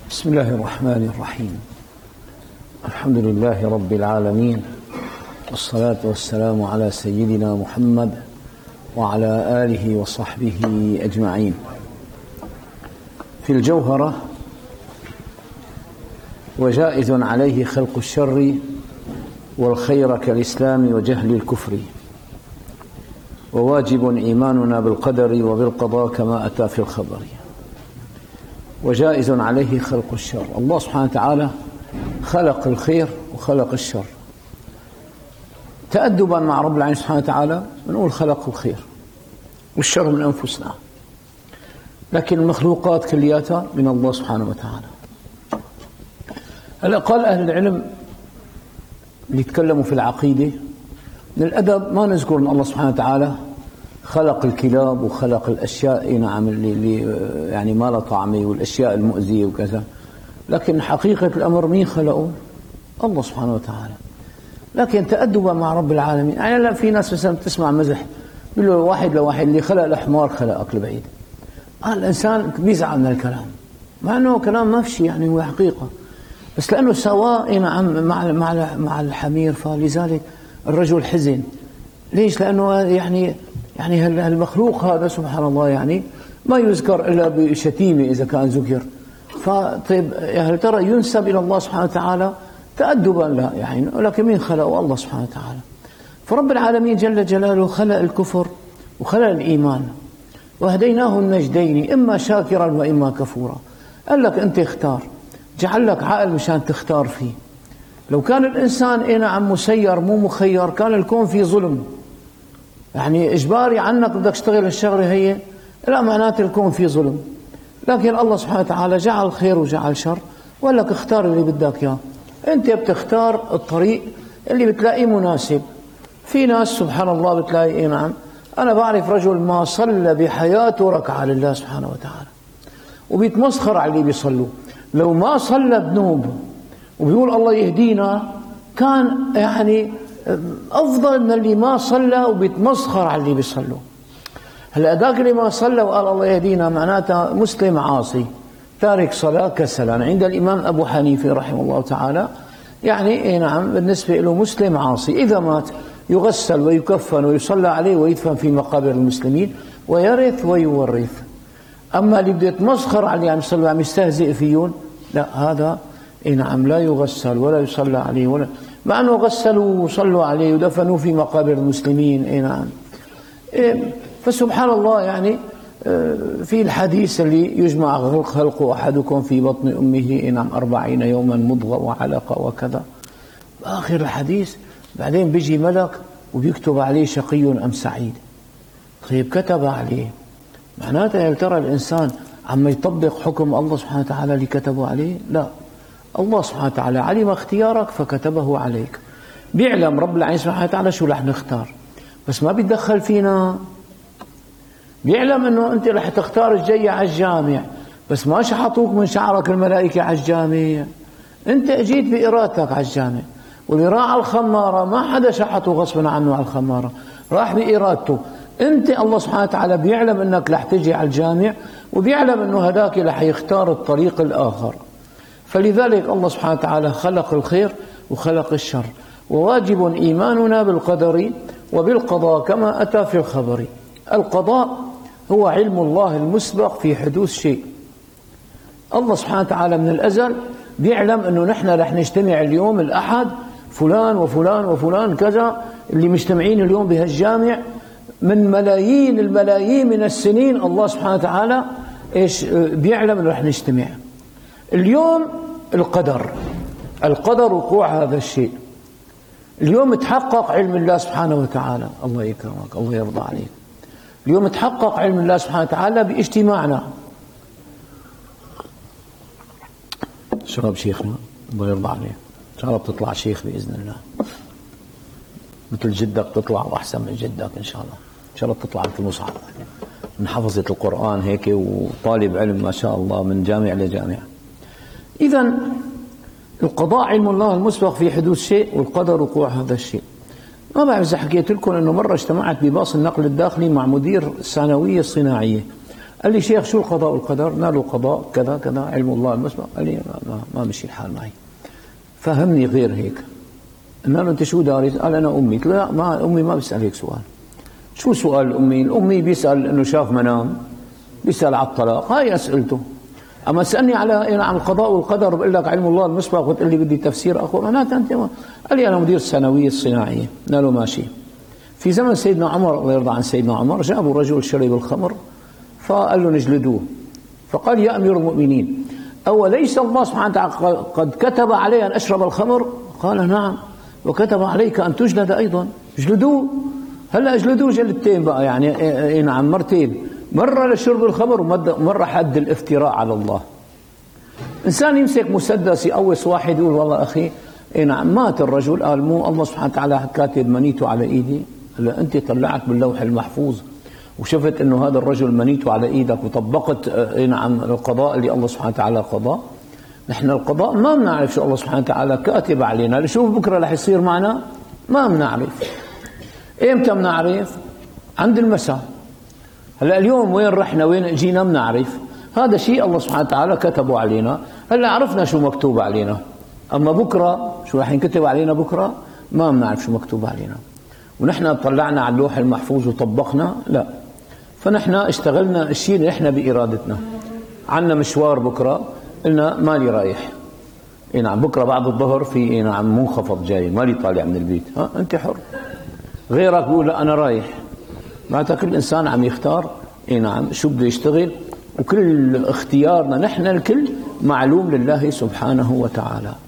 بسم الله الرحمن الرحيم. الحمد لله رب العالمين، والصلاة والسلام على سيدنا محمد وعلى آله وصحبه أجمعين. في الجوهرة: وجائز عليه خلق الشر والخير كالإسلام وجهل الكفر، وواجب إيماننا بالقدر وبالقضاء كما أتى في الخبر. وجائز عليه خلق الشر، الله سبحانه وتعالى خلق الخير وخلق الشر. تأدبا مع رب العالمين سبحانه وتعالى نقول خلق الخير والشر من أنفسنا، لكن المخلوقات كلياتها من الله سبحانه وتعالى. هلا قال أهل العلم اللي يتكلموا في العقيدة من الأدب ما نذكر أن الله سبحانه وتعالى خلق الكلاب وخلق الأشياء نعم اللي يعني ما لها طعمة والأشياء المؤذية وكذا، لكن حقيقة الأمر مين خلقه؟ الله سبحانه وتعالى. لكن تأدبا مع رب العالمين، يعني لا في ناس مثلا تسمع مزح بيقول له واحد لواحد اللي خلق الحمار خلقك لبعيد. الإنسان بيزعل من الكلام مع أنه كلام ما في شيء، يعني هو حقيقة، بس لأنه سواء نعم مع الحمير فلذلك الرجل حزن. ليش؟ لأنه يعني المخلوق هذا سبحان الله يعني ما يذكر إلا بشتيمة إذا كان ذكر. فطيب هل ترى ينسب إلى الله سبحانه وتعالى تأدبا؟ لا يعني، لكن مين خلقه؟ الله سبحانه وتعالى. فرب العالمين جل جلاله خلق الكفر وخلق الإيمان، وهديناه النجدين إما شاكرا وإما كفورا. قال لك أنت اختار، جعل لك عقل مشان تختار فيه. لو كان الإنسان نعم مسير مو مخير كان الكون فيه ظلم، يعني إجباري عنك بدك تشتغل الشغلة هي، لا معناته الكون فيه ظلم. لكن الله سبحانه وتعالى جعل خير وجعل شر، وقال لك اختار اللي بدك إياه. أنت بتختار الطريق اللي بتلاقيه مناسب. في ناس سبحان الله بتلاقي نعم، أنا بعرف رجل ما صلى بحياته ركعة لله سبحانه وتعالى وبيتمسخر على اللي بيصلوا. لو ما صلى بنوب وبيقول الله يهدينا كان يعني أفضل من اللي ما صلى وبيتمسخر على اللي بيصلوا. هلا ذاك اللي ما صلى وقال الله يهدينا معناتها مسلم عاصي تارك صلاة كسلا عند الإمام أبو حنيفة رحمه الله تعالى. يعني نعم بالنسبة له مسلم عاصي إذا مات يغسل ويكفن ويصلى عليه ويدفن في مقابر المسلمين ويرث ويورث. أما اللي بده يتمسخر على اللي عم يصلوا عم يستهزئ فيهم، لا هذا نعم لا يغسل ولا يصلى عليه، ولا مع أنه غسلوا وصلوا عليه ودفنوا في مقابر المسلمين. نعم فسبحان الله يعني في الحديث اللي يجمع خلق أحدكم في بطن أمه نعم 40 يوما مضغة وعلقة وكذا، آخر الحديث بعدين بيجي ملك وبيكتب عليه شقي أم سعيد. طيب كتب عليه معناته هل ترى الإنسان عم يطبق حكم الله سبحانه وتعالى اللي كتبه عليه؟ لا، الله سبحانه وتعالى علم اختيارك فكتبه عليك. بيعلم رب العالمين سبحانه وتعالى شو رح نختار، بس ما بيتدخل فينا. بيعلم انه انت رح تختار الجاي على الجامع، بس ما شحطوك من شعرك الملائكة على الجامع، انت اجيت بإرادتك على الجامع. واللي راح على الخمارة ما حدا شحطه غصبا عنه على الخمارة، راح بإرادته. انت الله سبحانه وتعالى بيعلم انك رح تجي على الجامع، وبيعلم انه هداك رح يختار الطريق الآخر. فلذلك الله سبحانه وتعالى خلق الخير وخلق الشر، وواجب إيماننا بالقدر وبالقضاء كما أتى في الخبر. القضاء هو علم الله المسبق في حدوث شيء. الله سبحانه وتعالى من الأزل بيعلم أنه نحن رح نجتمع اليوم الأحد فلان وفلان وفلان كذا اللي مجتمعين اليوم بهالجامع من ملايين الملايين من السنين. الله سبحانه وتعالى بيعلم أنه رح نجتمع اليوم. القدر وقوع هذا الشيء اليوم تحقق علم الله سبحانه وتعالى. الله يكرمك، الله يرضى عليك. اليوم تحقق علم الله سبحانه وتعالى باجتماعنا. شرب شيخنا الله يرضى عليه، إن شاء الله بتطلع شيخ بإذن الله، مثل جدك تطلع وأحسن من جدك إن شاء الله. إن شاء الله تطلع مثل مصعب من حفظة القرآن هيك وطالب علم ما شاء الله من جامع لجامع. إذن القضاء علم الله المسبق في حدوث شيء، والقدر وقوع هذا الشيء. ما بعرف إذا حكيت لكم أنه مرة اجتمعت بباص النقل الداخلي مع مدير الثانوية الصناعية قال لي شيخ شو القضاء والقدر؟ قلنا له قضاء كذا كذا علم الله المسبق. قال لي ما مشي الحال معي، فهمني غير هيك. قلنا له انت شو دارس؟ قال انا امي. قلت له لا، ما امي ما بيسال هيك سؤال. شو سؤال الامي؟ الامي بيسال انه شاف منام، بيسال على الطلاق، هاي اسئلته. اما اسالني على عن القضاء والقدر بقول لك علم الله المسبق وتقول لي بدي تفسير اخر، انا انت قال لي انا مدير الثانويه الصناعيه. قلنا له ماشي. في زمن سيدنا عمر الله يرضى عن سيدنا عمر جابوا رجل شرب الخمر فقال له نجلدوه، فقال يا امير المؤمنين اوليس الله سبحانه وتعالى قد كتب علي ان اشرب الخمر؟ قال نعم، وكتب عليك ان تجلد ايضا. اجلدوه. هلا اجلدوه جلدتين بقى، يعني نعم مرتين، مره لشرب الخمر ومره حد الافتراء على الله. انسان يمسك مسدس يقوس واحد يقول والله اخي نعم مات الرجل، قال مو الله سبحانه وتعالى كاتب منيته على ايدي؟ هلا انت طلعت باللوح المحفوظ وشفت انه هذا الرجل منيته على ايدك وطبقت نعم القضاء اللي الله سبحانه وتعالى قضاه. نحن القضاء ما بنعرف شو الله سبحانه وتعالى كاتب علينا، نشوف بكره رح يصير معنا ما بنعرف. ايمتى بنعرف؟ عند المساء. هلا اليوم وين رحنا وين اجينا بنعرف، هذا شيء الله سبحانه وتعالى كتبه علينا. هلا عرفنا شو مكتوب علينا، اما بكره شو رح ينكتب علينا بكره ما بنعرف شو مكتوب علينا. ونحن طلعنا على اللوح المحفوظ وطبقنا؟ لا. فنحن اشتغلنا الشيء اللي نحن بإرادتنا. عنا مشوار بكرة، قلنا مالي رايح، نعم بكرة بعد الظهر في نعم منخفض جاي، مالي طالع من البيت، أنت حر. غيرك بيقول لا أنا رايح. معناتها كل إنسان عم يختار نعم شو بده يشتغل، وكل اختيارنا نحن الكل معلوم لله سبحانه وتعالى.